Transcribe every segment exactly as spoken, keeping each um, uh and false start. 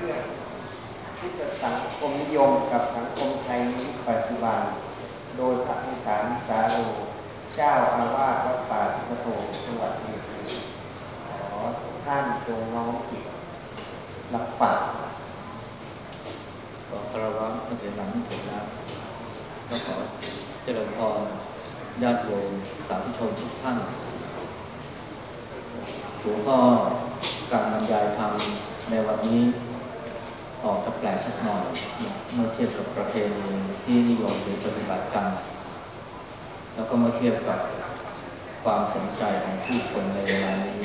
รื่องพุทธสังคมนิยมกับสังคมไทยในยุคปัจจุบันโดยพระอิสานสาโรเจ้าอาวาสวัดป่าสุกโตจังหวัดชัยภูมิขอทุกท่านจงน้อมจิตรับฟังขอคารวะพระเถระนุเถระและขอเจริญพรญาติโยมสาธุชนทุกท่านหัวข้อการบรรยายธรรมในวันนี้ออกจะแปลกสักหน่อยเมื่อเทียบกับประเพณีที่นิยมหรือปฏิบัติกันแล้วก็เมื่อเทียบกับความสนใจของผู้คนในเวลานี้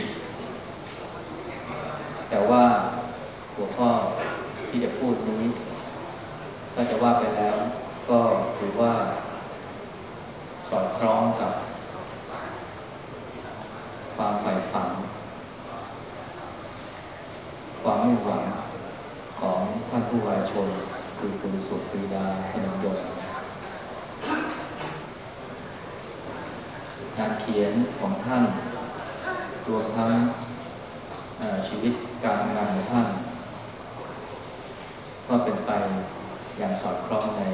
แต่ว่าหัวข้อที่จะพูดนี้ถ้าจะว่าไปแล้วก็ถือว่าสอดคล้องกับความใฝ่ฝันความมุ่งหวังของท่านผู้วายชนคือคุณสุปรีดาพนมยงค์งานเขียนของท่านรวมทั้งชีวิตการทำงานของท่านก็เป็นไปอย่างสอดคล้องใน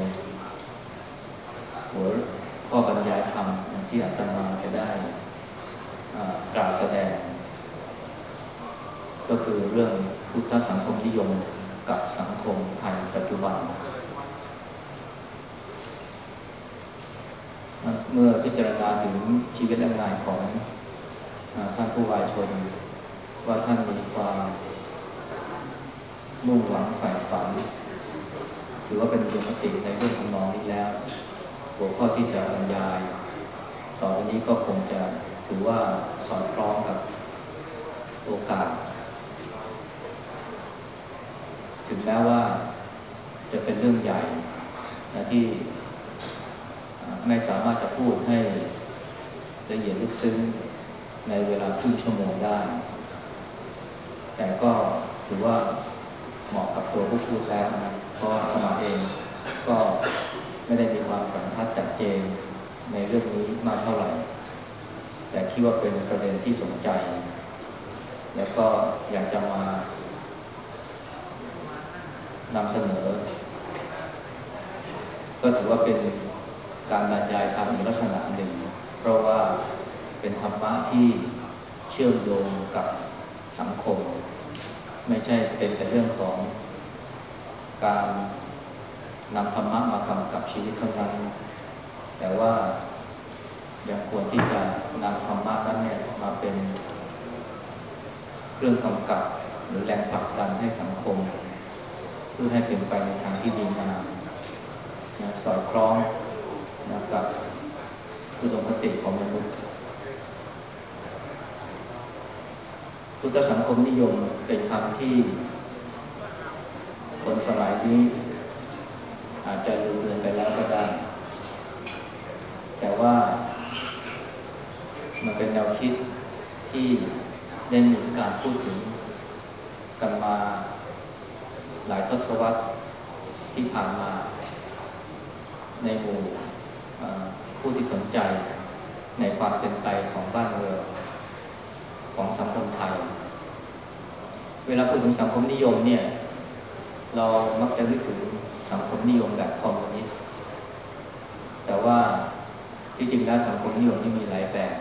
หัวข้อบรรยายธรรมที่อาตมาจะได้กล่าวแสดงก็คือเรื่องพุทธสังคมนิยมกับสังคมไทยปัจจุบันเมื่อพิจารณาถึงชีวิตและงานของท่านผู้วายชนว่าท่านมีความมุ่งหวังใฝ่ฝันถือว่าเป็นอุดมคติในเรื่องทำนองนี้แล้วหัวข้อที่จะบรรยายต่อไปนี้ก็คงจะถือว่าสอดคล้องกับโอกาสถึงแม้ว่าจะเป็นเรื่องใหญ่นะที่ไม่สามารถจะพูดให้ละเอียดลึกซึ้งในเวลาครึ่งชั่วโมงได้แต่ก็ถือว่าเหมาะกับตัวผู้พูดแล้วนะเพราะอาตมาเองก็ไม่ได้มีความสัมพันธ์ชัดเจนในเรื่องนี้มากเท่าไหร่แต่คิดว่าเป็นประเด็นที่สนใจแล้วก็อยากจะมานำเสนอก็ถือว่าเป็นการบรรยายธรรมในลักษณะหนึ่งเพราะว่าเป็นธรรมะที่เชื่อมโยงกับสังคมไม่ใช่เป็นแต่เรื่องของการนำธรรมะมากำกับชีวิตเท่านั้นแต่ว่ายังควรที่จะนำธรรมะนั้นเนี่ยมาเป็นเครื่องกำกับหรือแรงผลักดันให้สังคมเพื่อให้เป็นไปในทางที่ดีงามนะสอดคล้องนะกับอุดมคติของมนุษย์พุทธสังคมนิยมเป็นคำที่คนสมัยนี้อาจจะลืมเลือนไปแล้วก็ได้แต่ว่ามันเป็นแนวคิดที่ได้มีการพูดถึงกันมาหลายทศวรรษที่ผ่านมาในหมู่ผู้ที่สนใจในความเป็นไปของบ้านเมืองของสังคมไทยเวลาพูดถึงสังคมนิยมเนี่ยเรามักจะนึกถึงสังคมนิยมแบบคอมมิวนิสต์แต่ว่าที่จริงแล้วสังคมนิยมนี่มีหลายแบบ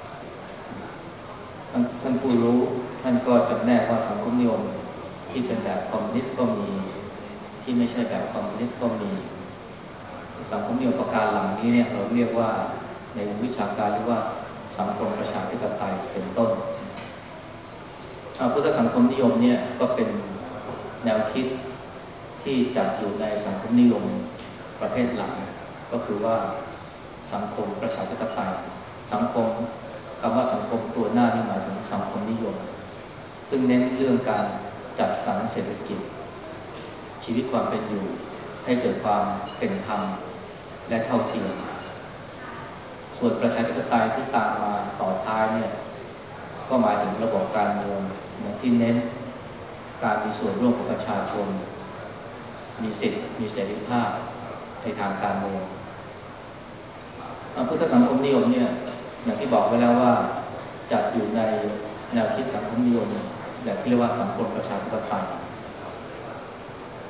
ท่านท่านผู้รู้ท่านก็จำแนกว่าสังคมนิยมที่เป็นแบบคอมมิวนิสต์ก็มีที่ไม่ใช่แบบคอมมิวนิสต์ก็มีสังคมนิยมประการหลังนี้เนี่ยเราเรียกว่าในวิชาการเรียกว่าสังคมประชาธิปไตยเป็นต้นพุทธสังคมนิยมเนี่ยก็เป็นแนวคิดที่จัดอยู่ในสังคมนิยมประเภทหลังก็คือว่าสังคมประชาธิปไตยสังคมคำว่าสังคมตัวหน้านี่หมายถึงสังคมนิยมซึ่งเน้นเรื่องการจัดสรรเศรษฐกิจชีวิตความเป็นอยู่ให้เกิดความเป็นธรรมและเท่าเทียมส่วนประชาธิปไตยที่ตามมาต่อท้ายเนี่ยก็หมายถึงระบบการเมืองที่เน้นการมีส่วนร่วมของประชาชนมีสิทธิมีเสรีภาพในทางการเมืองพุทธสังคมนิยมเนี่ยอย่างที่บอกไว้แล้วว่าจัดอยู่ในแนวคิดสังคมนิยมแบบที่เรียกว่าสังคมประชาธิปไตย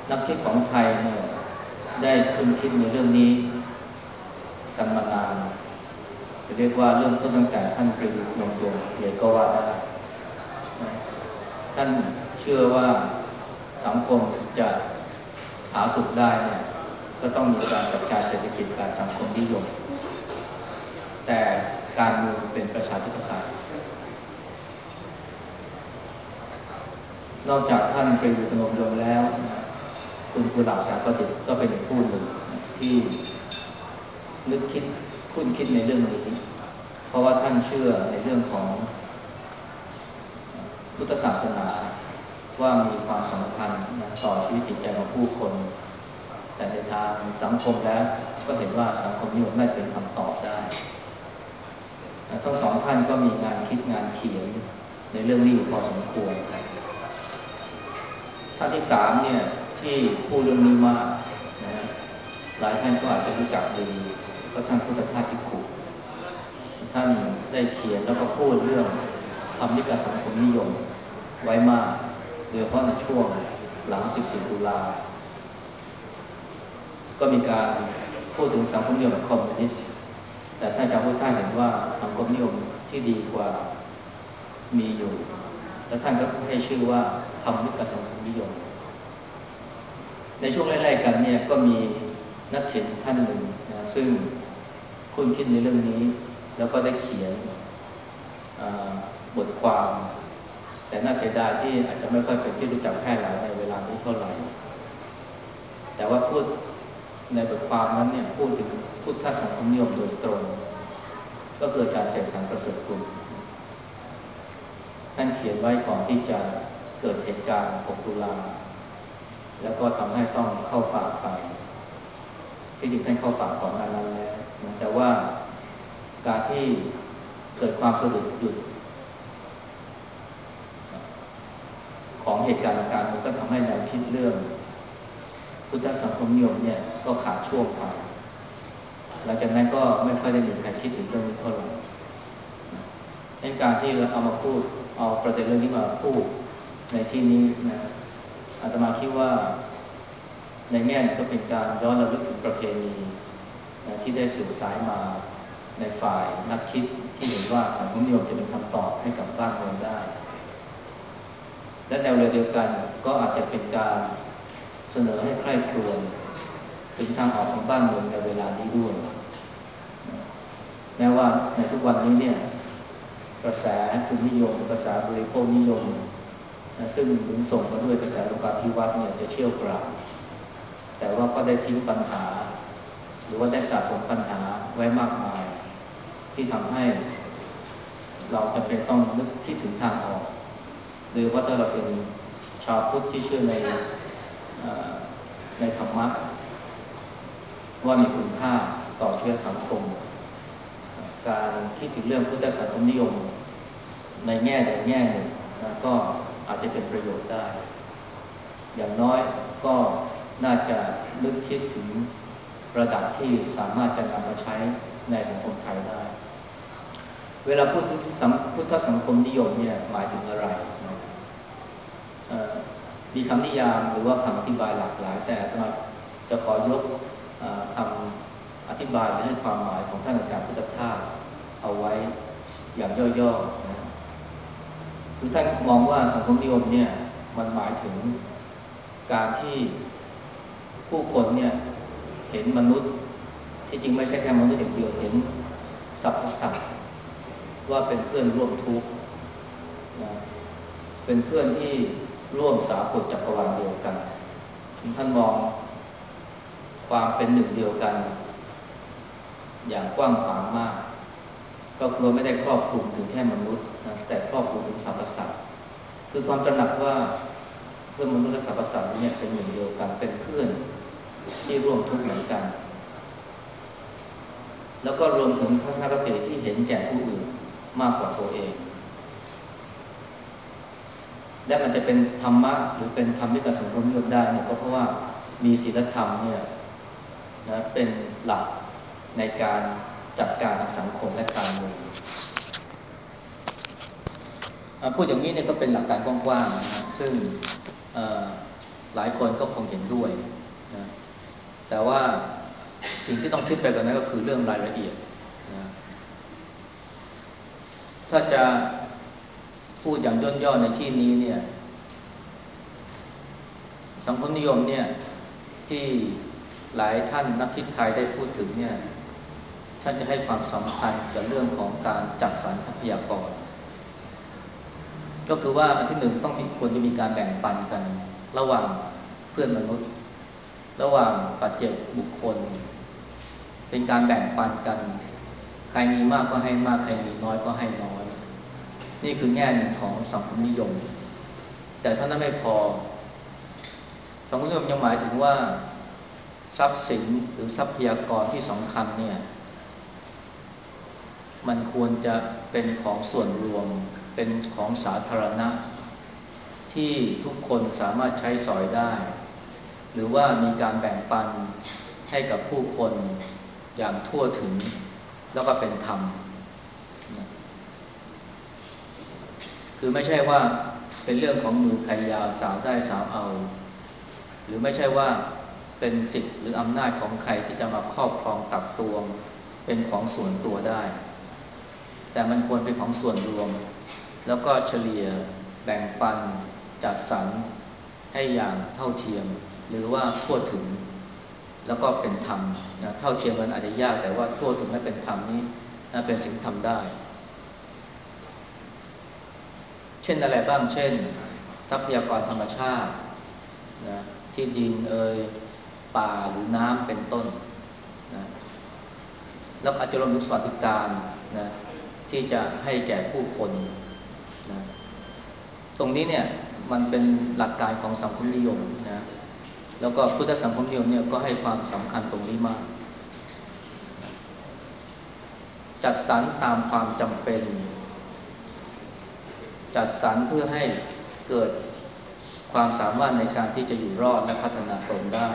นักคิดของไทยเนี่ยได้คุ้นคิดในเรื่องนี้กันมานานจะเรียกว่าเริ่มต้นตั้งแต่ท่านปรีดีพนมยงค์เลยก็ว่าได้นะท่านเชื่อว่าสังคมจะผาสุกได้เนี่ยก็ต้องมีการจัดการเศรษฐกิจแบบสังคมนิยมแต่การเมืองเป็นประชาธิปไตยนอกจากท่านปรีดีพนมยงค์แล้วนะคุณกุหลาบแสงประดิษฐ์ก็เป็นอีกผู้หนึ่งที่นึกคิดคุ้นคิดในเรื่องนี้เพราะว่าท่านเชื่อในเรื่องของพุทธศาสนาว่ามีความสำคัญต่อชีวิตจิตใจของผู้คนแต่ในทางสังคมแล้วก็เห็นว่าสังคมนิยมไม่เป็นคำตอบได้ทั้งสองท่านก็มีงานคิดงานเขียนในเรื่องนี้อยู่พอสมควรท่านที่สามเนี่ยที่พูดเรื่องนี้มากนะหลายท่านก็อาจจะรู้จักดีก็ท่านพุทธทาสภิกขุท่านได้เขียนแล้วก็พูดเรื่องธรรมิกสังคมนิยมไว้มากโดยเฉพาะในช่วงหลังสิบสี่ตุลาก็มีการพูดถึงสังคมนิยมแบบคอมมิวนิสต์แต่ท่านอาจารย์พุทธทาสเห็นว่าสังคมนิยมที่ดีกว่ามีอยู่และท่านก็ให้ชื่อว่าธรรมิกสังคมนิยมในช่วงไล่ๆกันเนี่ยก็มีนักเขียนท่านหนึ่งนะซึ่งคุ้นคิดในเรื่องนี้แล้วก็ได้เขียนบทความแต่น่าเสียดายที่อาจจะไม่ค่อยเป็นที่รู้จักแพร่หลายในเวลานี้เท่าไหร่แต่ว่าพูดในบทความนั้นเนี่ยพูดถึงพุทธสังคมนิยมโดยตรงก็คืออาจารย์เสกสรรประเสริฐกุลท่านเขียนไว้ก่อนที่จะเกิดเหตุการณ์หกตุลาแล้วก็ทำให้ต้องเข้าป่าไปที่จริงท่านเข้าป่าก่อนหน้านั้นแล้วแต่ว่าการที่เกิดความสะดุดหยุดของเหตุการณ์การมันก็ทำให้แนวคิดเรื่องพุทธสังคมนิยมเนี่ยก็ขาดช่วงไปหลังจากนั้นก็ไม่ค่อยได้มีใครคิดถึงเรื่องนี้เท่าไหร่ในการที่เราเอามาพูดเอาประเด็นเรื่องนี้มาพูดในที่นี้นะอาตมาคิดว่าในแง่ก็เป็นการย้อนระลึกถึงประเพณีนะที่ได้สืบสายมาในฝ่ายนักคิดที่เห็นว่าสังคมนิยมจะเป็นคำตอบให้กับบ้านเมืองได้และแนวเดียวกันก็อาจจะเป็นการเสนอให้ใคร่ครวญถึงทางออกของบ้านเมืองในเวลานี้ด้วยแม้ว่าในทุกวันนี้เนี่ยกระแสทุนนิยมกระแสบริโภคนิยมซึ่งหนุนส่งมาด้วยกระแสโลกาภิวัตน์เนี่ยจะเชี่ยวกรากแต่ว่าก็ได้ทิ้งปัญหาหรือว่าได้สะสมปัญหาไว้มากมายที่ทำให้เราจำเป็นต้องนึกคิดถึงทางออกโดยเฉพาะถ้าเราเป็นชาวพุทธที่เชื่อในในธรรมะว่ามีคุณค่าต่อชีวิตสังคมการคิดถึงเรื่องพุทธสังคมนิยมในแง่ใดแง่หนึ่งนะก็อาจจะเป็นประโยชน์ได้อย่างน้อยก็น่าจะนึกคิดถึงระดับที่สามารถจะนำมาใช้ในสังคมไทยได้เวลาพูดถึงพุทธสังคมนิยมเนี่ยหมายถึงอะไรนะมีคำนิยามหรือว่าคำอธิบายหลากหลายแต่อาตมาจะขอยกคำอธิบายและให้ความหมายของท่านอาจารย์พุทธทาสเอาไว้อย่างย่อๆนะคือท่านมองว่าสังคมนิยมเนี่ยมันหมายถึงการที่ผู้คนเนี่ยเห็นมนุษย์ที่จริงไม่ใช่แค่มนุษย์อย่างเดียวเห็นสรรพสัตว์ว่าเป็นเพื่อนร่วมทุกข์นะเป็นเพื่อนที่ร่วมสากลจักรวาลเดียวกันท่านมองความเป็นหนึ่งเดียวกันอย่างกว้างขวางมากก็คือไม่ได้ครอบคลุมถึงแค่มนุษย์นะแต่ครอบคลุมถึงสรรพสัตว์คือความตระหนักว่าเพื่อนมนุษย์และสรรพสัตว์เนี่ยเป็นหนึ่งเดียวกันเป็นเพื่อนที่ร่วมทุกข์เหมือนกันแล้วก็รวมถึงทัศนคติที่เห็นแก่ผู้อื่นมากกว่าตัวเองและมันจะเป็นธรรมะหรือเป็นธรรมที่กับสังคมนิยมได้เนี่ยก็เพราะว่ามีศีลธรรมเนี่ยนะเป็นหลักในการจัดการทางสังคมและการเมืองพูดอย่างนี้เนี่ยก็เป็นหลักการกว้างๆนะซึ่งหลายคนก็คงเห็นด้วยนะแต่ว่าสิ่งที่ต้องคิดไปกว่านั้นก็คือเรื่องรายละเอียดนะถ้าจะพูดอย่างย่นๆในที่นี้เนี่ยสังคมนิยมเนี่ยที่หลายท่านนักคิดไทยได้พูดถึงเนี่ยท่านจะให้ความสำคัญกับเรื่องของการจัดสรรทรัพยากรก็คือว่าอันที่หนึ่งต้องมีควรจะมีการแบ่งปันกันระหว่างเพื่อนมนุษย์ระหว่างปัจเจกบุคคลเป็นการแบ่งปันกันใครมีมากก็ให้มากใครมีน้อยก็ให้น้อยนี่คือแง่หนึ่งของสังคมนิยมแต่เท่านั้นไม่พอสังคมนิยมยังหมายถึงว่าทรัพย์สินหรือทรัพยากรที่สำคัญเนี่ยมันควรจะเป็นของส่วนรวมเป็นของสาธารณะที่ทุกคนสามารถใช้สอยได้หรือว่ามีการแบ่งปันให้กับผู้คนอย่างทั่วถึงแล้วก็เป็นธรรมคือไม่ใช่ว่าเป็นเรื่องของมือใครยาวสาวได้สาวเอาหรือไม่ใช่ว่าเป็นสิทธิ์หรืออำนาจของใครที่จะมาครอบครองตักตวงเป็นของส่วนตัวได้แต่มันควรเป็นของส่วนรวมแล้วก็เฉลี่ยแบ่งปันจัดสรรให้อย่างเท่าเทียมหรือว่าทั่วถึงแล้วก็เป็นธรรมนะเท่าเทียมมันอาจจะยากแต่ว่าทั่วถึงและเป็นธรรมนี้นะเป็นสิ่งที่ทำได้เช่นอะไรบ้างเช่นทรัพยากรธรรมชาตินะที่ดินเอ่ยป่าหรือน้ำเป็นต้นนะแล้วอาจจะรวมถึงสวัสดิการนะที่จะให้แก่ผู้คนนะตรงนี้เนี่ยมันเป็นหลักการของสังคมนิยมนะแล้วก็พุทธสังคมนิยมเนี่ยก็ให้ความสำคัญตรงนี้มากจัดสรรตามความจำเป็นจัดสรรเพื่อให้เกิดความสามารถในการที่จะอยู่รอดและพัฒนาตนได้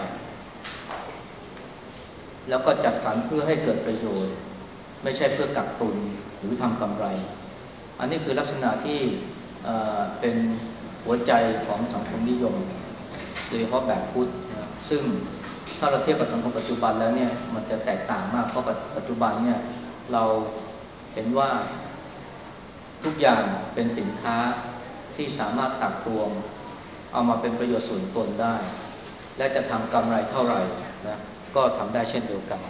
แล้วก็จัดสรรเพื่อให้เกิดประโยชน์ไม่ใช่เพื่อกักตุนหรือทำกำไรอันนี้คือลักษณะที่เอ่อเป็นหัวใจของสังคมนิยมโดยเฉพาะแบบพุทธนะซึ่งถ้าเราเทียบกับสังคมปัจจุบันแล้วเนี่ยมันจะแตกต่างมากเพราะปัจจุบันเนี่ยเราเห็นว่าทุกอย่างเป็นสินค้าที่สามารถตักตวงเอามาเป็นประโยชน์ส่วนตนได้และจะทำกำไรเท่าไหร่นะก็ทำได้เช่นเดียวกัน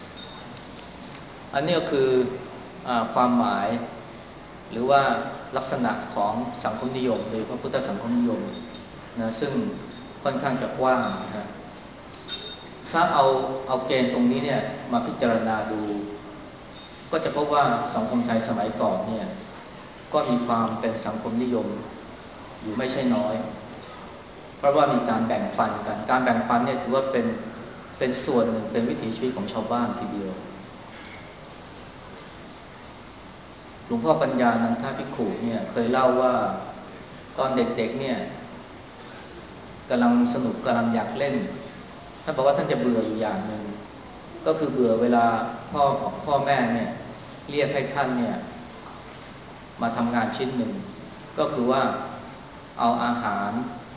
อันนี้ก็คืออ่าความหมายหรือว่าลักษณะของสังคมนิยมโดยพระพุทธสังคมนิยมนะซึ่งค่อนข้างจะกว้างนะถ้าเอาเอาเกณฑ์ตรงนี้เนี่ยมาพิจารณาดูก็จะพบว่าสังคมไทยสมัยก่อนเนี่ยก็มีความเป็นสังคมนิยมอยู่ไม่ใช่น้อยเพราะว่ามีการแบ่งปันกันการแบ่งปันเนี่ยถือว่าเป็นเป็นส่วนหนึ่งเป็นวิถีชีวิตของชาวบ้านทีเดียวหลวงพ่อปัญญานันทภิกขุเนี่ยเคยเล่าว่าตอนเด็กๆเนี่ยกำลังสนุกกำลังอยากเล่นท่านบอกว่าท่านจะเบื่ออยู่อย่างหนึ่งก็คือเบื่อเวลาพ่อพ่อแม่เนี่ยเรียกให้ท่านเนี่ยมาทำงานชิ้นหนึ่งก็คือว่าเอาอาหาร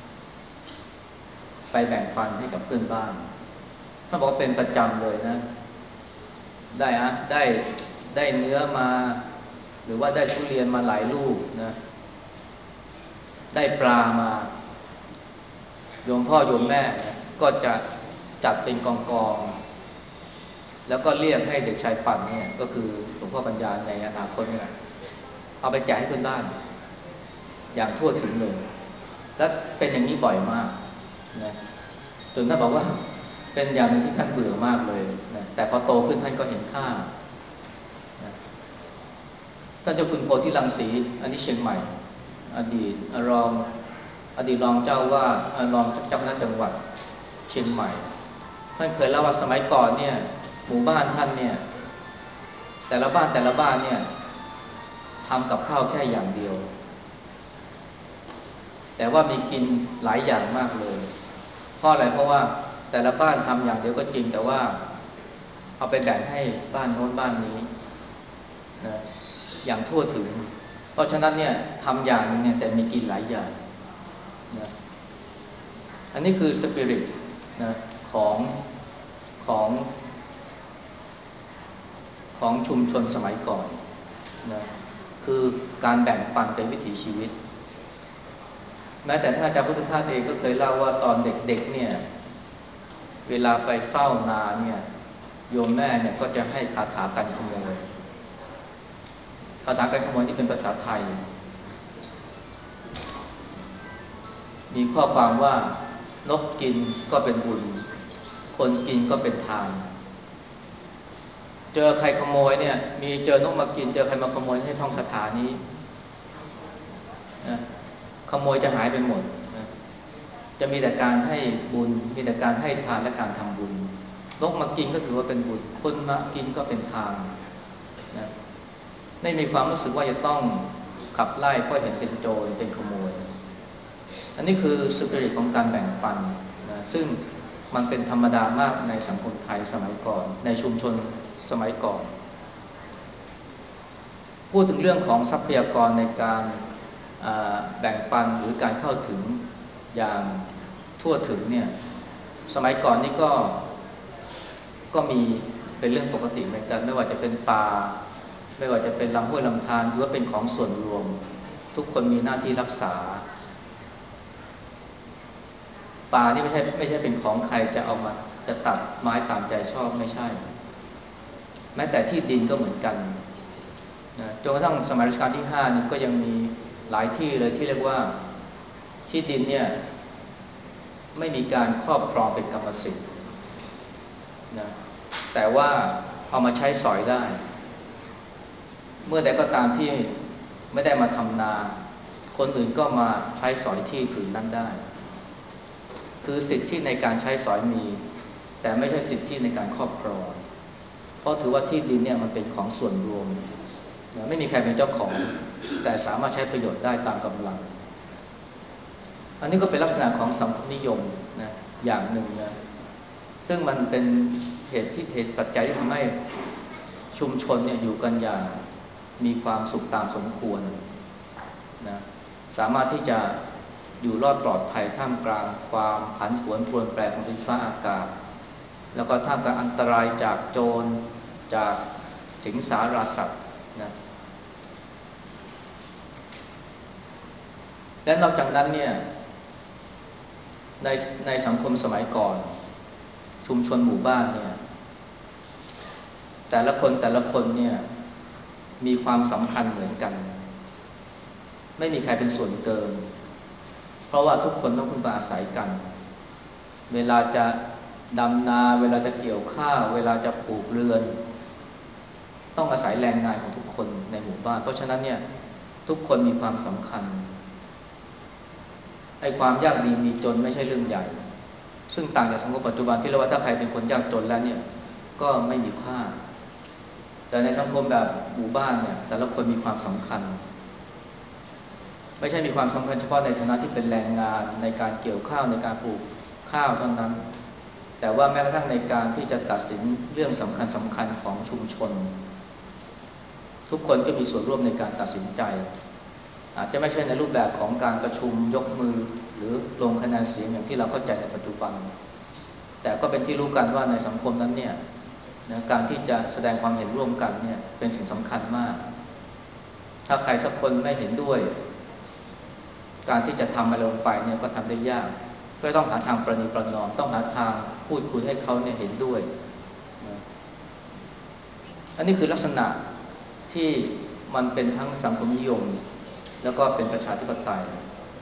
ไปแบ่งปันให้กับเพื่อนบ้านท่านบอกว่าเป็นประจำเลยนะได้อะได้ได้เนื้อมาหรือว่าได้ทุเรียนมาหลายลูกนะได้ปลามาโยมพ่อโยมแม่ก็จะจัดเป็นกองกองแล้วก็เรียกให้เด็กชายปั่นเนี่ยก็คือหลวงพ่อปัญญาในอนาคตเนี่ยเอาไปแจกให้เพื่อนบ้านอย่างทั่วถึงเลยและเป็นอย่างนี้บ่อยมากนะจนท่านบอกว่าเป็นอย่างนึงที่ท่านเบื่อมากเลยนะแต่พอโตขึ้นท่านก็เห็นค่านะท่านเจ้าคุณโพธิรังสีอันนี้เชียงใหม่อดีตรองอดีตรองเจ้าว่ารองเจ้าคณะจังหวัดเชียงใหม่ท่านเคยเล่าว่าสมัยก่อนเนี่ยหมู่บ้านท่านเนี่ยแต่ละบ้านแต่ละบ้านเนี่ยทำกับข้าวแค่อย่างเดียวแต่ว่ามีกินหลายอย่างมากเลยเพราะอะไรเพราะว่าแต่ละบ้านทำอย่างเดียวก็จริงแต่ว่าเอาไปแบ่งให้บ้านโน้นบ้านนี้นะอย่างทั่วถึงเพราะฉะนั้นเนี่ยทำอย่างนึงเนี่ยแต่มีกินหลายอย่างนะอันนี้คือสปิริตนะของของของชุมชนสมัยก่อนนะคือการแบ่งปันเป็นวิถีชีวิตแม้แต่ท่านอาจารย์พุทธทาสเองก็เคยเล่าว่าตอนเด็กๆเนี่ยเวลาไปเฝ้านาเนี่ยโยมแม่เนี่ยก็จะให้คาถากันขโมยคาถากันขโมยที่เป็นภาษาไทยมีข้อความว่านกกินก็เป็นบุญคนกินก็เป็นทานเจอใครขโมยเนี่ยมีเจอนกมากินเจอใครมาขโมยให้ท่องคาถานี้นะขโมยจะหายไปหมดนะจะมีแต่การให้บุญมีแต่การให้ทานและการทำบุญนกมากินก็ถือว่าเป็นบุญคนมากินก็เป็นทานนะไม่มีความรู้สึกว่าจะต้องขับไล่เพราะเห็นเป็นโจรเป็นขโมยอันนี้คือสปิริตของการแบ่งปันนะซึ่งมันเป็นธรรมดามากในสังคมไทยสมัยก่อนในชุมชนสมัยก่อนพูดถึงเรื่องของทรัพยากรในการแบ่งปันหรือการเข้าถึงอย่างทั่วถึงเนี่ยสมัยก่อนนี่ก็ก็มีเป็นเรื่องปกติเหมือนกันไม่ว่าจะเป็นป่าไม่ว่าจะเป็นลำห้วยลำธารหรือว่าเป็นของส่วนรวมทุกคนมีหน้าที่รักษาป่านี่ไม่ใช่ไม่ใช่เป็นของใครจะเอามาจะตัดไม้ตามใจชอบไม่ใช่แม้แต่ที่ดินก็เหมือนกันนะจนกระทั่งสมัยรัชกาลที่ห้านี่ก็ยังมีหลายที่เลยที่เรียกว่าที่ดินเนี่ยไม่มีการครอบครองเป็นกรรมสิทธิ์นะแต่ว่าเอามาใช้สอยได้เมื่อใดก็ตามที่ไม่ได้มาทำนาคนอื่นก็มาใช้สอยที่ผืนนั้นได้คือสิทธิในการใช้สอยมีแต่ไม่ใช่สิทธิในการครอบครองเพราะถือว่าที่ดินเนี่ยมันเป็นของส่วนรวมนะไม่มีใครเป็นเจ้าของแต่สามารถใช้ประโยชน์ได้ตามกำลังอันนี้ก็เป็นลักษณะของสังคมนิยมนะอย่างหนึ่งนะซึ่งมันเป็นเหตุที่เหตุปัจจัยที่ทำให้ชุมชนเนี่ยอยู่กันอย่างมีความสุขตามสมควรนะสามารถที่จะอยู่รอดปลอดภัยท่ามกลางความผันผวนปรวนแปรของดินฟ้าอากาศแล้วก็ท่ามกลางอันตรายจากโจรจากสิงสาราสัตว์นะและนอกจากนั้นเนี่ยในในสังคมสมัยก่อนชุมชนหมู่บ้านเนี่ยแต่ละคนแต่ละคนเนี่ยมีความสำคัญเหมือนกันไม่มีใครเป็นส่วนเกินเพราะว่าทุกคนต้องพึ่งพาอาศัยกันเวลาจะดำนาเวลาจะเกี่ยวข้าวเวลาจะปลูกเรือนต้องอาศัยแรงงานของทุกคนในหมู่บ้านเพราะฉะนั้นเนี่ยทุกคนมีความสำคัญไอ้ความยากดีมีจนไม่ใช่เรื่องใหญ่ซึ่งต่างจากสังคมปัจจุบันที่เราว่าถ้าใครเป็นคนยากจนแล้วเนี่ยก็ไม่มีค่าแต่ในสังคมแบบหมู่บ้านเนี่ยแต่ละคนมีความสำคัญไม่ใช่มีความสำคัญเฉพาะในฐานะที่เป็นแรงงานในการเกี่ยวข้าวในการปลูกข้าวเท่านั้นแต่ว่าแม้กระทั่งในการที่จะตัดสินเรื่องสำคัญสำคัญของชุมชนทุกคนก็มีส่วนร่วมในการตัดสินใจอาจจะไม่ใช่ในรูปแบบของการประชุมยกมือหรือลงคะแนนเสียงอย่างที่เราเข้าใจในปัจจุบันแต่ก็เป็นที่รู้กันว่าในสังคมนั้นเนี่ยการที่จะแสดงความเห็นร่วมกันเนี่ยเป็นสิ่งสำคัญมากถ้าใครสักคนไม่เห็นด้วยการที่จะทำอะไรลงไปเนี่ยก็ทำได้ยากก็ต้องหาทางประนีประนอมต้องหาทางพูดคุยให้เขาเนี่ยเห็นด้วยนะอันนี้คือลักษณะที่มันเป็นทั้งสังคมนิยมแล้วก็เป็นประชาธิปไตย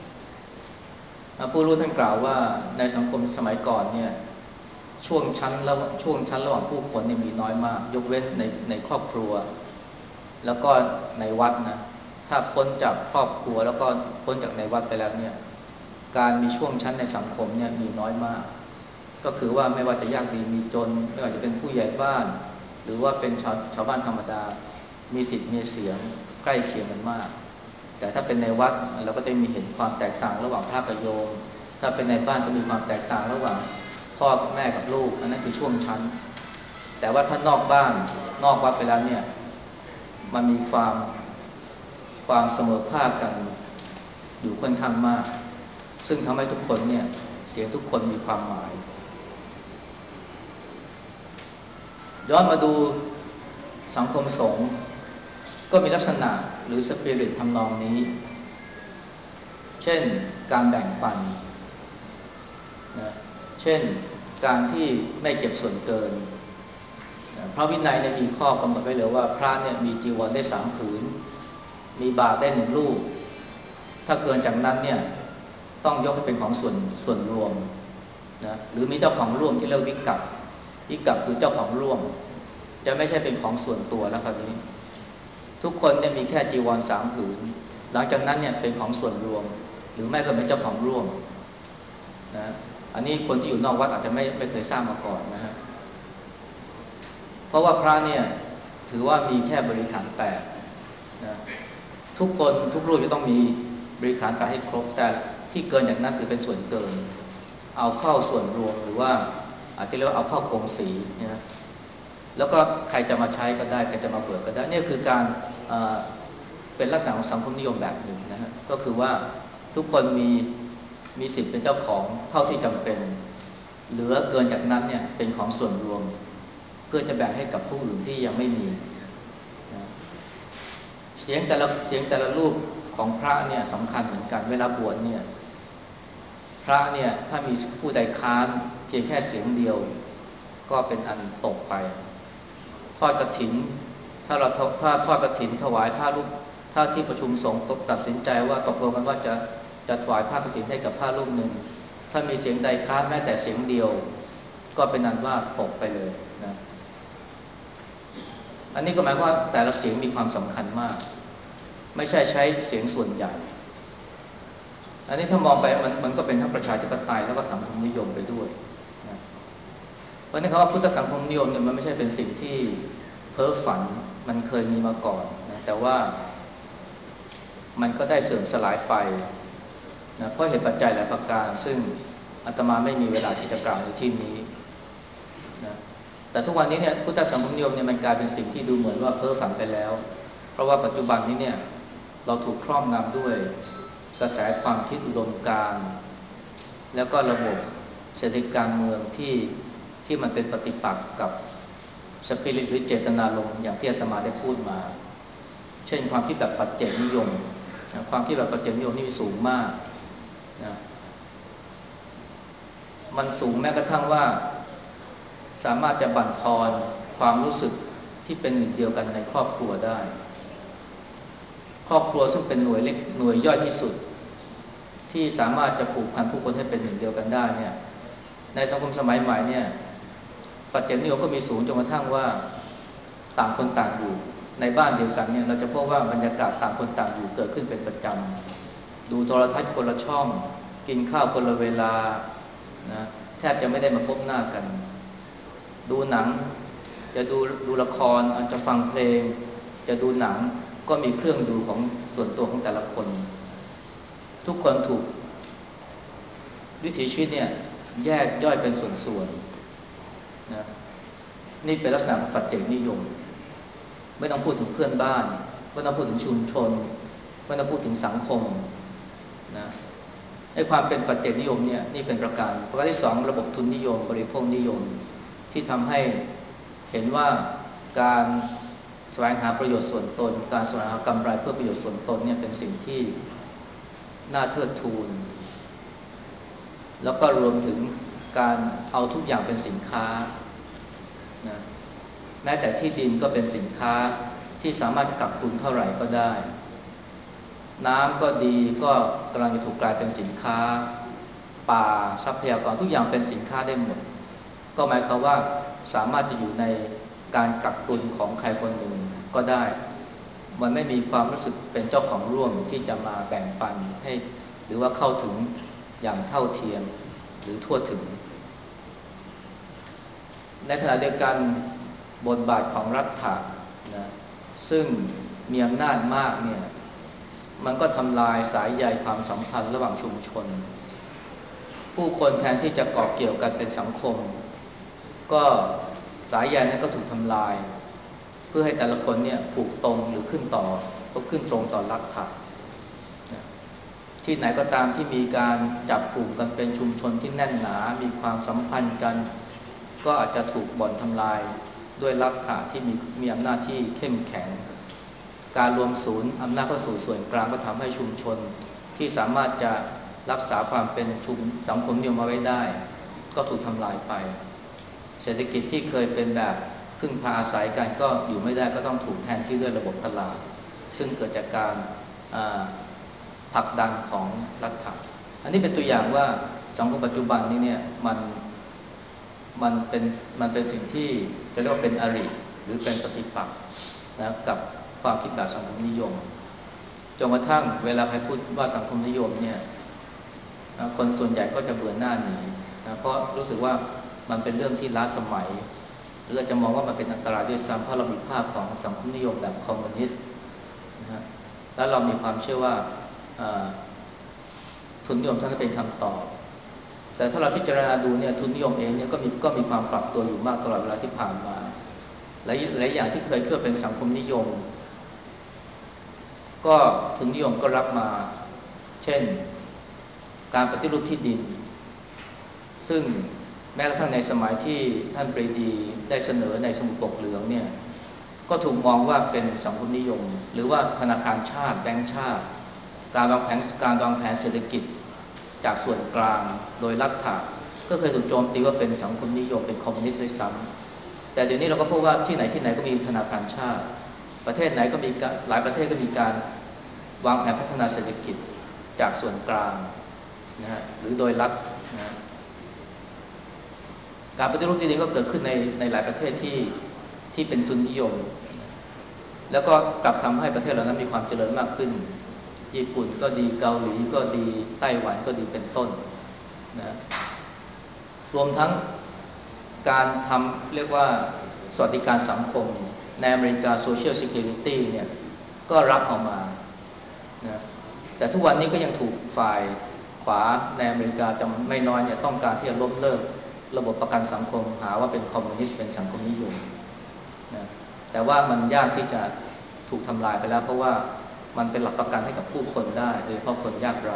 ผู้รู้ท่านกล่าวว่าในสังคมสมัยก่อนเนี่ยช่วงชั้นแล้วช่วงชั้นระหว่างผู้คนเนี่ยมีน้อยมากยกเว้นในในครอบครัวแล้วก็ในวัดนะถ้าพ้นจากครอบครัวแล้วก็พ้นจากในวัดไปแล้วเนี่ยการมีช่วงชั้นในสังคมเนี่ยมีน้อยมากก็คือว่าไม่ว่าจะยากดีมีจนไม่ว่าจะเป็นผู้ใหญ่บ้านหรือว่าเป็นชาวชาวบ้านธรรมดามีสิทธิ์มีเสียงใกล้เคียงกันมากแต่ถ้าเป็นในวัดเราก็จะมีเห็นความแตกต่างระหว่างพระกับโยมถ้าเป็นในบ้านก็มีความแตกต่างระหว่างพ่อกับแม่กับลูกอันนั้นคือช่วงชั้นแต่ว่าถ้านอกบ้านนอกวัดไปแล้วเนี่ยมันมีความความเสมอภาคกันอยู่ค่อนข้างมากซึ่งทำให้ทุกคนเนี่ยเสียงทุกคนมีความหมายย้อนมาดูสังคมสงฆ์ก็มีลักษณะหรือสปิริตทำนองนี้เช่นการแบ่งปันนะเช่นการที่ไม่เก็บส่วนเกินนะพระวินัยเนี่ยมีข้อกำหนดไว้เลยว่าพระเนี่ยมีจีวรได้สามผืนมีบาตรได้หนึ่งลูกถ้าเกินจากนั้นเนี่ยต้องยกให้เป็นของส่วนส่วนรวมนะหรือมีเจ้าของร่วมที่เรียกวิกัปวิกัปคือเจ้าของร่วมจะไม่ใช่เป็นของส่วนตัวแล้วคราวนี้ทุกคนเนี่ยมีแค่จีวรสามผืนหลังจากนั้นเนี่ยเป็นของส่วนรวมหรือไม่ก็เป็นเจ้าของร่วมนะอันนี้คนที่อยู่นอกวัดอาจจะไม่ไม่เคยทราบมาก่อนนะฮะเพราะว่าพระเนี่ยถือว่ามีแค่บริขารแปดนะทุกคนทุกรูปจะต้องมีบริขารแปดให้ครบแต่ที่เกินจากนั้นคือเป็นส่วนเกินเอาเข้าส่วนรวมหรือว่าอาจจะเรียกว่าเอาเข้ากงสีนะแล้วก็ใครจะมาใช้ก็ได้ใครจะมาเบิกก็ได้นี่คือการเป็นลักษณะของสังคมนิยมแบบหนึ่งนะฮะก็คือว่าทุกคนมีมีสิทธิ์เป็นเจ้าของเท่าที่จำเป็นเหลือเกินจากนั้นเนี่ยเป็นของส่วนรวมเพื่อจะแบ่งให้กับผู้อื่นที่ยังไม่มีนะเสียงแต่ละเสียงแต่ละรูปของพระเนี่ยสำคัญเหมือนกันเวลาบวชเนี่ยพระเนี่ยถ้ามีผู้ใดค้านเพียงแค่เสียงเดียวก็เป็นอันตกไปทอดกฐินถ้าเราถ้าทอดกฐินถวายผ้ารูปถ้าที่ประชุมสงฆ์ตัดสินใจว่าตกลงกันว่าจะจะถวายผ้ากฐินให้กับผ้ารูปหนึ่งถ้ามีเสียงใดค้านแม้แต่เสียงเดียวก็เป็นอันว่าตกไปเลยนะอันนี้ก็หมายว่าแต่ละเสียงมีความสำคัญมากไม่ใช่ใช้เสียงส่วนใหญ่อันนี้ถ้ามองไปมันมันก็เป็นทั้งประชาธิปไตยแล้วก็สังคมนิยมไปด้วยนะเพราะนั้นคำว่าพุทธสังคมนิยมเนี่ยมันไม่ใช่เป็นสิ่งที่เพ้อฝันมันเคยมีมาก่อนนะแต่ว่ามันก็ได้เสื่อมสลายไปนะเพราะเหตุปัจจัยหลายประการซึ่งอาตมาไม่มีเวลาที่จะกล่าวในที่นี้นะแต่ทุกวันนี้เนี่ยพุทธสังคมนิยมเนี่ยมันกลายเป็นสิ่งที่ดูเหมือนว่าเพ้อฝันไปแล้วเพราะว่าปัจจุบันนี้เนี่ยเราถูกครอบงำด้วยกระแสความคิดอุดมการณ์แล้วก็ระบบเศรษฐกิจการเมืองที่ที่มันเป็นปฏิปักษ์กับสปิริตหรือเจตนารมณ์อย่างที่อาตมาได้พูดมาเช่นความคิดแบบปัจเจกนิยมนะความคิดแบบปัจเจกนิยมนี่สูงมากนะมันสูงแม้กระทั่งว่าสามารถจะบั่นทอนความรู้สึกที่เป็นหนึ่งเดียวกันในครอบครัวได้ครอบครัวซึ่งเป็นหน่วยเล็กหน่วยย่อยที่สุดที่สามารถจะผูกพันผู้คนให้เป็นหนึ่งเดียวกันได้เนี่ยในสังคมสมัยใหม่เนี่ยปัจเจกนิยมก็มีสูงจนกระทั่งว่าต่างคนต่างอยู่ในบ้านเดียวกันเนี่ยเราจะพบว่าบรรยากาศต่างคนต่างอยู่เกิดขึ้นเป็นประจำดูโทรทัศน์คนละช่องกินข้าวคนละเวลานะแทบจะไม่ได้มาพบหน้ากันดูหนังจะดูดูละครจะฟังเพลงจะดูหนังก็มีเครื่องดูของส่วนตัวของแต่ละคนทุกคนถูกวิถีชีวิตเนี่ยแยกย่อยเป็นส่วนๆนะนี่เป็นลักษณะของปัจเจกนิยมไม่ต้องพูดถึงเพื่อนบ้านไม่ต้องพูดถึงชุมชนไม่ต้องพูดถึงสังคมนะไอ้ความเป็นปัจเจกนิยมเนี่ยนี่เป็นประการประการที่สองระบบทุนนิยมบริโภคนิยมที่ทำให้เห็นว่าการแสวงหาประโยชน์ส่วนตนการแสวงหากำไรเพื่อประโยชน์ส่วนตนเนี่ยเป็นสิ่งที่น่าเทิดทูนแล้วก็รวมถึงการเอาทุกอย่างเป็นสินค้านะแม้แต่ที่ดินก็เป็นสินค้าที่สามารถกักตุนเท่าไหร่ก็ได้น้ำก็ดีก็กำลังจะถูกกลายเป็นสินค้าป่าทรัพยากรทุกอย่างเป็นสินค้าได้หมดก็หมายความว่าสามารถจะอยู่ในการกักตุนของใครคนหนึ่งก็ได้มันไม่มีความรู้สึกเป็นเจ้าของร่วมที่จะมาแบ่งปันให้หรือว่าเข้าถึงอย่างเท่าเทียมหรือทั่วถึงในขณะเดียวกันบทบาทของรัฐะนะซึ่งมีอำนาจมากเนี่ยมันก็ทำลายสายใยความสัมพันธ์ระหว่างชุมชนผู้คนแทนที่จะเกาะเกี่ยวกันเป็นสังคมก็สายใยนั้นก็ถูกทำลายเพื่อให้แต่ละคนเนี่ยผูกตรงหรือขึ้นต่อต้องขึ้นตรงต่อรัฐะนะที่ไหนก็ตามที่มีการจับกลุ่มกันเป็นชุมชนที่แน่นหนามีความสัมพันธ์กันก็อาจจะถูกบ่อนทำลายด้วยลักขะที่มีมีอำนาจที่เข้มแข็งการรวมศูนย์อำนาจเข้าสู่ส่วนกลางก็ทำให้ชุมชนที่สามารถจะรักษาความเป็นชุมสังคมนิยมเอาไว้ได้ก็ถูกทำลายไปเศรษฐกิจที่เคยเป็นแบบพึ่งพาอาศัยกันก็อยู่ไม่ได้ก็ต้องถูกแทนที่ด้วยระบบตลาดซึ่งเกิดจากการผลักดันของรัฐะอันนี้เป็นตัวอย่างว่าสังคมปัจจุบันนี้เนี่ยมันมันเป็นมันเป็นสิ่งที่จะเรียกว่าเป็นอริหรือเป็นปฏิปักษ์นะกับความคิดแบบสังคมนิยมจนกระทั่งเวลาใครพูดว่าสังคมนิยมเนี่ยคนส่วนใหญ่ก็จะเบื่อหน้าหนีนะเพราะรู้สึกว่ามันเป็นเรื่องที่ล้าสมัยหรือจะมองว่ามันเป็นอันตรายด้วยซ้ำเพราะเรามีภาพของสังคมนิยมแบบคอมมิวนิสต์นะฮะแล้วเรามีความเชื่อว่าทุนนิยมท่านเป็นคำตอบแต่ถ้าเราพิจารณาดูเนี่ยทุนนิยมเองเนี่ยก็มีก็มีความปรับตัวอยู่มากตลอดเวลาที่ผ่านมาและหลายอย่างที่เคยเพื่อเป็นสังคมนิยมก็ทุนนิยมก็รับมาเช่นการปฏิรูปที่ดินซึ่งแม้กระทั่งในสมัยที่ท่านปรีดีได้เสนอในสมุดปกเหลืองเนี่ยก็ถูกมองว่าเป็นสังคมนิยมหรือว่าธนาคารชาติแบงก์ชาติการวางแผนการวางแผนเศรษฐกิจจากส่วนกลางโดยรัฐะก็เคยถูกโจมตีว่าเป็นสังคมนิยมเป็นคอมมิวนิสต์ด้วยซ้ำแต่เดี๋ยวนี้เราก็พบว่าที่ไหนที่ไหนก็มีธนาคารชาติประเทศไหนก็มีหลายประเทศก็มีการวางแผนพัฒนาเศรษฐกิจจากส่วนกลางนะฮะหรือโดยรัฐนะการปฏิรูปที่ดินก็เกิดขึ้นในในหลายประเทศที่ที่เป็นทุนนิยมแล้วก็กลับทำให้ประเทศเหล่านั้นมีความเจริญมากขึ้นญี่ปุ่นก็ดีเกาหลีก็ดีไต้หวันก็ดีเป็นต้นนะรวมทั้งการทำเรียกว่าสวัสดิการสังคมในอเมริกา Social Security เนี่ยก็รับออกมานะแต่ทุกวันนี้ก็ยังถูกฝ่ายขวาในอเมริกาจำไม่น้อยเนี่ยต้องการที่จะล้มเลิกระบบประกันสังคมหาว่าเป็นคอมมิวนิสต์เป็นสังคมนิยมนะแต่ว่ามันยากที่จะถูกทำลายไปแล้วเพราะว่ามันเป็นหลักประกันให้กับผู้คนได้โดยเฉพาะคนยากไร้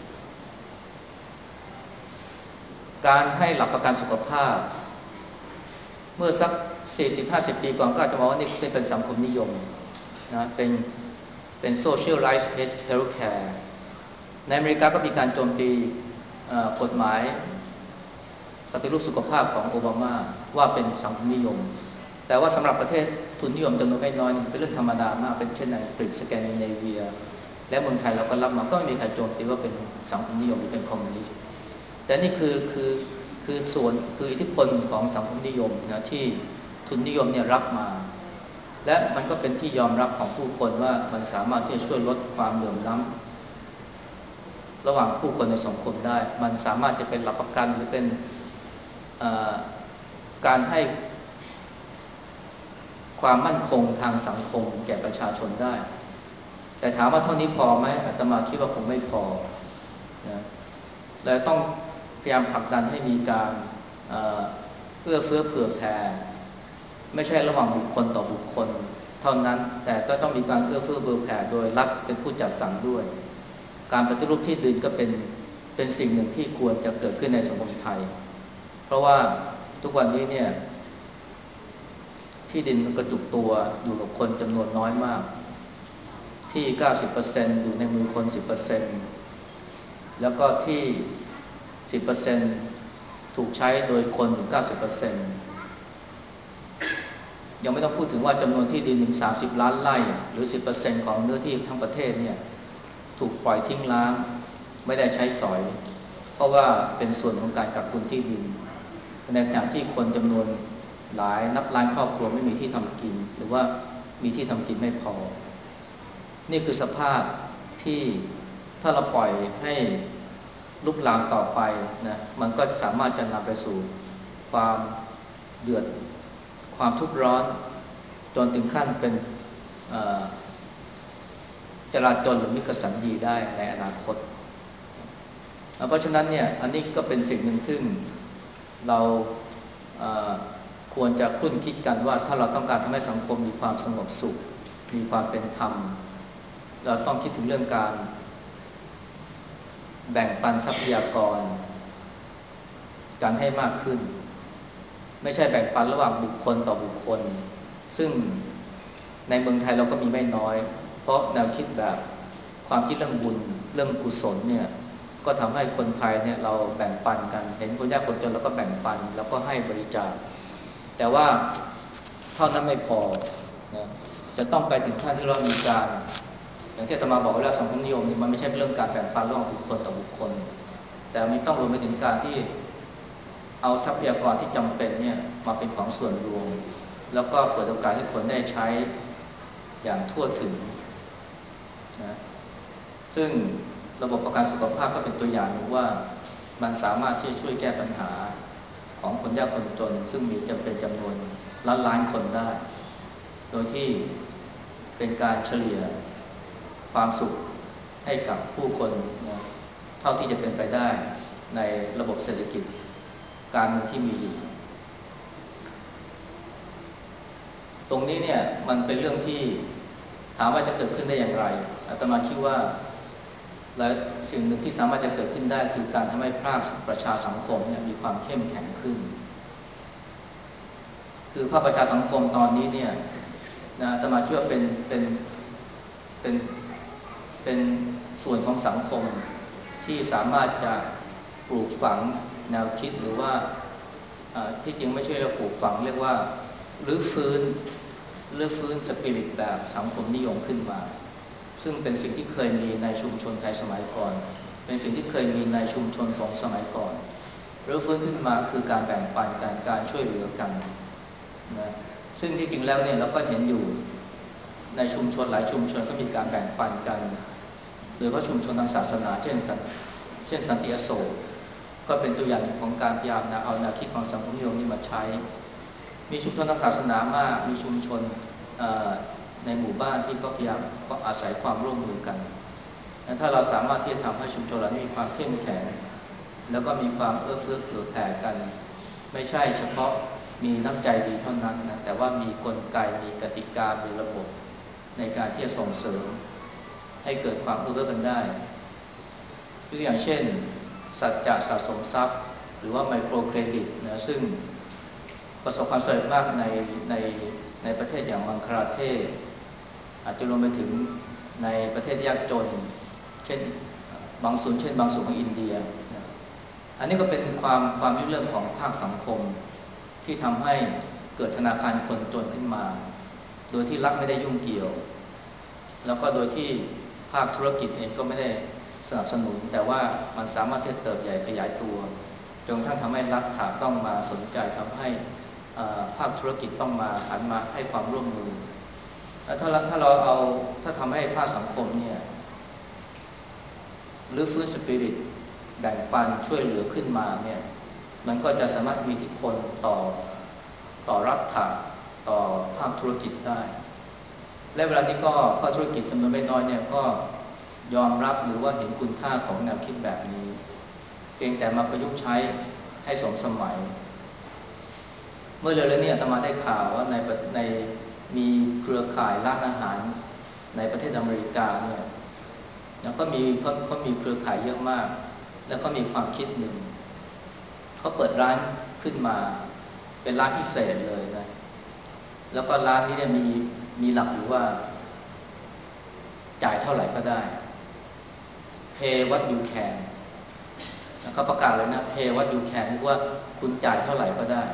การให้หลักประกันสุขภาพเมื่อสัก สี่สิบถึงห้าสิบ ปีก่อนก็อาจจะมองว่านี่เป็นสังคมนิยมนะเป็นเป็น socialized health care ในอเมริกาก็มีการโจมตีกฎหมายปฏิรูปสุขภาพของโอบามาว่าเป็นสังคมนิยมแต่ว่าสำหรับประเทศทุนนิยมจำนวนไม่น้อยเป็นเรื่องธรรมดามากเป็นเช่นในอังกฤษสแกนดิเนเวียและเมืองไทยเราก็รับมาก็ไม่มีใครโจมตีว่าเป็นสังคมนิยมหรือเป็นคอมมิวนิสต์แต่นี่คือคือคือส่วนคืออิทธิพลของสังคมนิยมนะที่ทุนนิยมเนี่ยรับมาและมันก็เป็นที่ยอมรับของผู้คนว่ามันสามารถที่จะช่วยลดความเหลื่อมล้ำระหว่างผู้คนในสังคมได้มันสามารถจะเป็นหลักประกันหรือเป็นการให้ความมั่นคงทางสังคมแก่ประชาชนได้แต่ถามว่าเท่านี้พอไหมอาตมาคิดว่าคงไม่พอนะและต้องพยายามผลักดันให้มีการเอื้อเฟื้อเผื่อแผ่ไม่ใช่ระหว่างบุคคลต่อบุคคลเท่านั้นแต่ก็ต้องมีการเอื้อเฟื้อเผื่อแผ่โดยรัฐเป็นผู้จัดสรรด้วยการปฏิรูปที่ดินก็เป็นเป็นสิ่งหนึ่งที่ควรจะเกิดขึ้นในสังคมไทยเพราะว่าทุกวันนี้เนี่ยที่ดินมันกระจุกตัวอยู่กับคนจำนวนน้อยมากที่ เก้าสิบเปอร์เซ็นต์ อยู่ในมือคน สิบเปอร์เซ็นต์ แล้วก็ที่ สิบเปอร์เซ็นต์ ถูกใช้โดยคนถึง เก้าสิบเปอร์เซ็นต์ ยังไม่ต้องพูดถึงว่าจำนวนที่ดินถึงสามสิบล้านไร่หรือ สิบเปอร์เซ็นต์ ของเนื้อที่ทั้งประเทศเนี่ยถูกปล่อยทิ้งร้างไม่ได้ใช้สอยเพราะว่าเป็นส่วนของการกักตุนที่ดินในขณะที่คนจำนวนหลายนับล้านครอบครัวไม่มีที่ทำกินหรือว่ามีที่ทำกินไม่พอนี่คือสภาพที่ถ้าเราปล่อยให้ลุกลามต่อไปนะมันก็สามารถจะนำไปสู่ความเดือดความทุกข์ร้อนจนถึงขั้นเป็นจลาจลหรือมิกสันยีได้ในอนาคตเพราะฉะนั้นเนี่ยอันนี้ก็เป็นสิ่งหนึ่งซึ่งเราควรจะคุ้นคิดกันว่าถ้าเราต้องการทำให้สังคมมีความสงบสุขมีความเป็นธรรมเราต้องคิดถึงเรื่องการแบ่งปันทรัพยากรกันให้มากขึ้นไม่ใช่แบ่งปันระหว่างบุคคลต่อบุคคลซึ่งในเมืองไทยเราก็มีไม่น้อยเพราะแนวคิดแบบความคิดเรื่องบุญเรื่องกุศลเนี่ยก็ทำให้คนไทยเนี่ยเราแบ่งปันกันเห็นคนยากคนจนเราก็แบ่งปันแล้วก็ให้บริจาคแต่ว่าเท่านั้นไม่พอนะจะต้องไปถึงขั้นที่เรามีการอย่างที่อาตมาบอกว่าสังคมนิยมนี่มันไม่ใช่เรื่องการแบ่งปันระหว่างบุคคลต่อบุคคลแต่มันต้องรวมไปถึงการที่เอาทรัพยากรที่จำเป็นเนี่ยมาเป็นของส่วนรวมแล้วก็เปิดโอกาสให้คนได้ใช้อย่างทั่วถึงนะซึ่งระบบประกันสุขภาพก็เป็นตัวอย่างหนึ่งว่ามันสามารถที่จะช่วยแก้ปัญหาของคนยากคนจนซึ่งมีจำเป็นจำนวนล้านล้านคนได้โดยที่เป็นการเฉลี่ยความสุขให้กับผู้คนนะเท่าที่จะเป็นไปได้ในระบบเศรษฐกิจการเมืองที่มีอยู่ตรงนี้เนี่ยมันเป็นเรื่องที่ถามว่าจะเกิดขึ้นได้อย่างไรอาตมาคิดว่าและสิ่งหนึ่งที่สามารถจะเกิดขึ้นได้คือการทำให้ภาคประชาสังคมเนี่ยมีความเข้มแข็งขึ้นคือภาคประชาสังคมตอนนี้เนี่ยนะอาตมาคิดว่าเป็นเป็นเป็นเป็นส่วนของสังคมที่สามารถจะปลูกฝังแนวคิดหรือว่าที่จริงไม่ใช่เรียกปลูกฝังเรียกว่ารื้อฟื้นรื้อฟื้นสปิริตแบบสังคมนิยมขึ้นมาซึ่งเป็นสิ่งที่เคยมีในชุมชนไทยสมัยก่อนเป็นสิ่งที่เคยมีในชุมชนสองสมัยก่อนรื้อฟื้นขึ้นมาคือการแบ่งปันกันการช่วยเหลือกันนะซึ่งที่จริงแล้วเนี่ยเราก็เห็นอยู่ในชุมชนหลายชุมชนก็มีการแบ่งปันกันโดยเฉพาะชุมชนทางศาสนาเช่นเช่นสันติอโศกก็เป็นตัวอย่างของการพยายามนะเอาแนวคิดของสังคมนิยมนี้มาใช้มีชุมชนทางศาสนามากมีชุมชนในหมู่บ้านที่เขาพยายามก็อาศัยความร่วมมือกันถ้าเราสามารถที่จะทำให้ชุมชนเรามีความเข้มแข็งแล้วก็มีความเอื้อเฟื้อเผื่อแผ่กันไม่ใช่เฉพาะมีน้ำใจดีเท่านั้นนะแต่ว่ามีกลไกมีกติกามีระบบในการที่จะส่งเสริมให้เกิดความเอื้อเฟื้อกันได้ตัวอย่างเช่นสัจจะสะสมทรัพย์หรือว่าไมโครเครดิตนะซึ่งประสบความสำเร็จมากในในในประเทศอย่างบังคลาเทศอาจจะรวมไปถึงในประเทศยากจนเช่นบางส่วนเช่นบางส่วนของอินเดียอันนี้ก็เป็นความความเรื่องของภาคสังคมที่ทำให้เกิดธนาคารคนจนขึ้นมาโดยที่รัฐไม่ได้ยุ่งเกี่ยวแล้วก็โดยที่ภาคธุรกิจเองก็ไม่ได้สนับสนุนแต่ว่ามันสามารถที่จะเติบใหญ่ขยายตัวจนกระทั่งทำให้รัฐต้องมาสนใจทำให้ภาคธุรกิจต้องมาหันมาให้ความร่วมมือแล้วถ้าเราถ้าเราเอาถ้าทำให้ภาคสังคมเนี่ยหรือฟื้นสปิริตแบ่งปันช่วยเหลือขึ้นมาเนี่ยมันก็จะสามารถมีอิทธิพลต่อต่อรัฐะต่อภาคธุรกิจได้และเวลานี้ก็ภาคธุรกิจจำนวนไม่น้อยเนี่ยก็ยอมรับหรือว่าเห็นคุณค่าของแนวคิดแบบนี้เพียงแต่มาประยุกต์ใช้ให้สมสมัยเมื่อเร็วๆนี้อาตมาได้ข่าวว่าในในมีเครือข่ายร้านอาหารในประเทศอเมริกาเนี่ยแล้วก็มีเขาเขามีเครือข่ายเยอะมากแล้วก็มีความคิดหนึ่งเขาเปิดร้านขึ้นมาเป็นร้านพิเศษเลยนะแล้วก็ร้านนี้เนี่ยมีมีหลักอยู่ว่าจ่ายเท่าไหร่ก็ได้ pay what you can เขาประกาศเลยนะ pay what you can คือว่าคุณจ่ายเท่าไหร่ก็ได้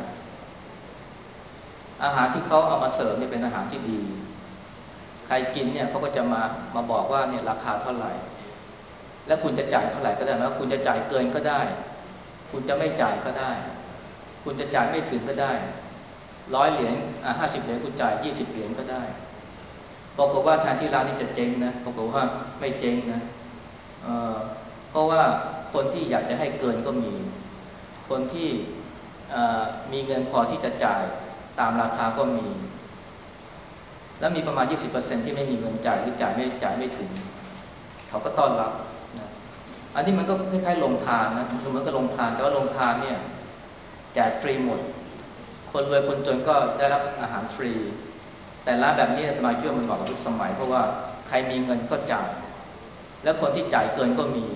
อาหารที่เขาเอามาเสิร์ฟเนี่ยเป็นอาหารที่ดีใครกินเนี่ยเขาก็จะมามาบอกว่าเนี่ยราคาเท่าไหร่แล้วคุณจะจ่ายเท่าไหร่ก็ได้นะคุณจะจ่ายเกินก็ได้คุณจะไม่จ่ายก็ได้คุณจะจ่ายไม่ถึงก็ได้ร้อยเหรียญอ่ะห้าสิบเหรียญคุณจ่ายยี่สิบเหรียญก็ได้ปรากฏว่าแทนที่ร้านนี้จะเจ๊งนะปรากฏว่าไม่เจ๊งนะเอ่อเพราะว่าคนที่อยากจะให้เกินก็มีคนที่มีเงินพอที่จะจ่ายตามราคาก็มีแล้วมีประมาณ ยี่สิบเปอร์เซ็นต์ ที่ไม่มีเงินจ่ายหรือจ่ายไม่จ่ายไม่ถึงเขาก็ต้อนรับนะอันนี้มันก็คล้ายๆลงทานนะเหมือนกับลงทานแต่ว่าลงทานเนี่ยแจกฟรีหมดคนรวยคนจนก็ได้รับอาหารฟรีแต่ร้านแบบนี้อาตมาคิดว่ามันเหมาะกับทุกสมัยเพราะว่าใครมีเงินก็จ่ายแล้วคนที่จ่ายเกินก็มีเพราะ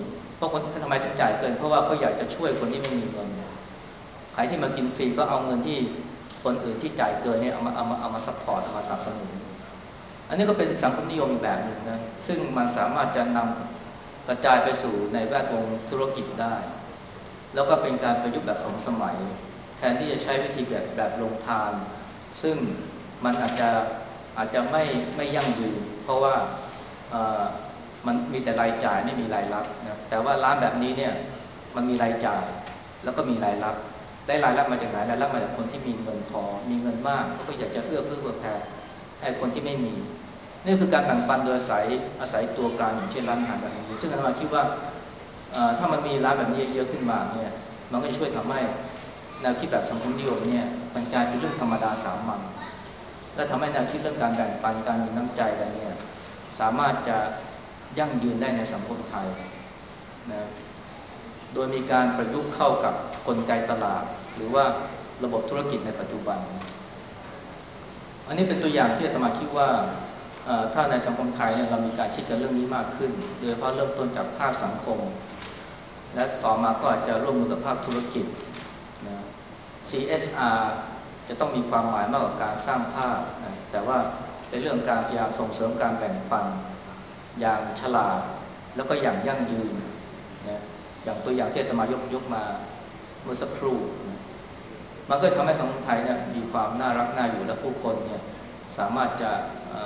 ราะคนทำไมถึงจ่ายเกินเพราะว่าเขาอยากจะช่วยคนที่ไม่มีเงินใครที่มากินฟรีก็เอาเงินที่คนอื่นที่จ่ายเกินเนี่ยเอามาเอามาเอามาซัพพอร์ตเอามาสนับสนุนอันนี้ก็เป็นสังคมนิยมอีกแบบหนึ่งนะซึ่งมันสามารถจะนำกระจายไปสู่ในแวดวงธุรกิจได้แล้วก็เป็นการประยุกต์แบบสมสมัยแทนที่จะใช้วิธีแบบแบบลงทานซึ่งมันอาจจะอาจจะไม่ไม่ยั่งยืนเพราะว่ามันมีแต่รายจ่ายไม่มีรายรับนะแต่ว่าร้านแบบนี้เนี่ยมันมีรายจ่ายแล้วก็มีรายรับได้รายรับมาจากไหนรายรับมาจากคนที่มีเงินพอมีเงินมากเขาก็อยากจะเอื้อเฟื้อเผื่อแผ่ให้คนที่ไม่มีนี่คือการแบ่งปันโดยอาศัยอาศัยตัวกลางอย่างเช่นร้านอาหารแบบนี้ซึ่งอาตมาคิดว่าถ้ามันมีร้านแบบนี้เยอะขึ้นมาเนี่ยมันก็จะช่วยทำให้แนวคิดแบบสังคมนิยมเนี่ยมันกลายเป็นเรื่องธรรมดาสามัญและทำให้แนวคิดเรื่องการแบ่งปันการมีน้ำใจกันเนี่ยสามารถจะยั่งยืนได้ในสังคมไทยนะโดยมีการประยุกต์เข้ากับกลไกตลาดหรือว่าระบบธุรกิจในปัจจุบันอันนี้เป็นตัวอย่างที่อาตมาคิดว่าถ้าในสังคมไทยเนี่ยเรามีการคิดกันเรื่องนี้มากขึ้นโดยเฉพาะเริ่มต้นจากภาคสังคมและต่อมาก็อาจจะร่วมมือกับภาคธุรกิจนะ ซี เอส อาร์ จะต้องมีความหมายมากกว่าการสร้างภาพนะแต่ว่าเป็นเรื่องการพยายามส่งเสริมการแบ่งปันอย่างฉลาดแล้วก็อย่างยั่งยืนนะอย่างตัวอย่างที่อาตมายกยกมาเมื่อสักครู่นะมันก็ทำให้สังคมไทยเนี่ยมีความน่ารักน่าอยู่และผู้คนเนี่ยสามารถจะ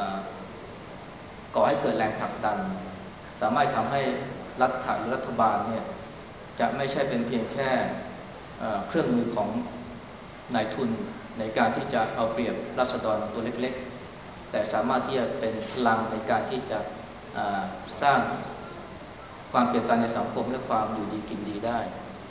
ก่อให้เกิดแรงผลักดันสามารถทำให้รัฐหรือรัฐบาลเนี่ยจะไม่ใช่เป็นเพียงแค่เครื่องมือของนายทุนในการที่จะเอาเปรียบราษฎรตัวเล็กๆแต่สามารถที่จะเป็นพลังในการที่จะสร้างความเปลี่ยนแปลงในสังคมและความอยู่ดีกินดีได้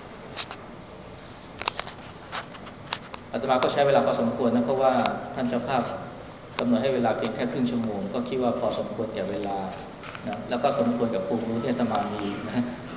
อาตมาก็ใช้เวลาพอสมควรนะเพราะว่าท่านเจ้าภาพกำหนดให้เวลาเพียงแค่ครึ่งชั่วโมงก็คิดว่าพอสมควรแก่เวลานะแล้วก็สมควรกับภูมิรู้ที่อาตมามีนะ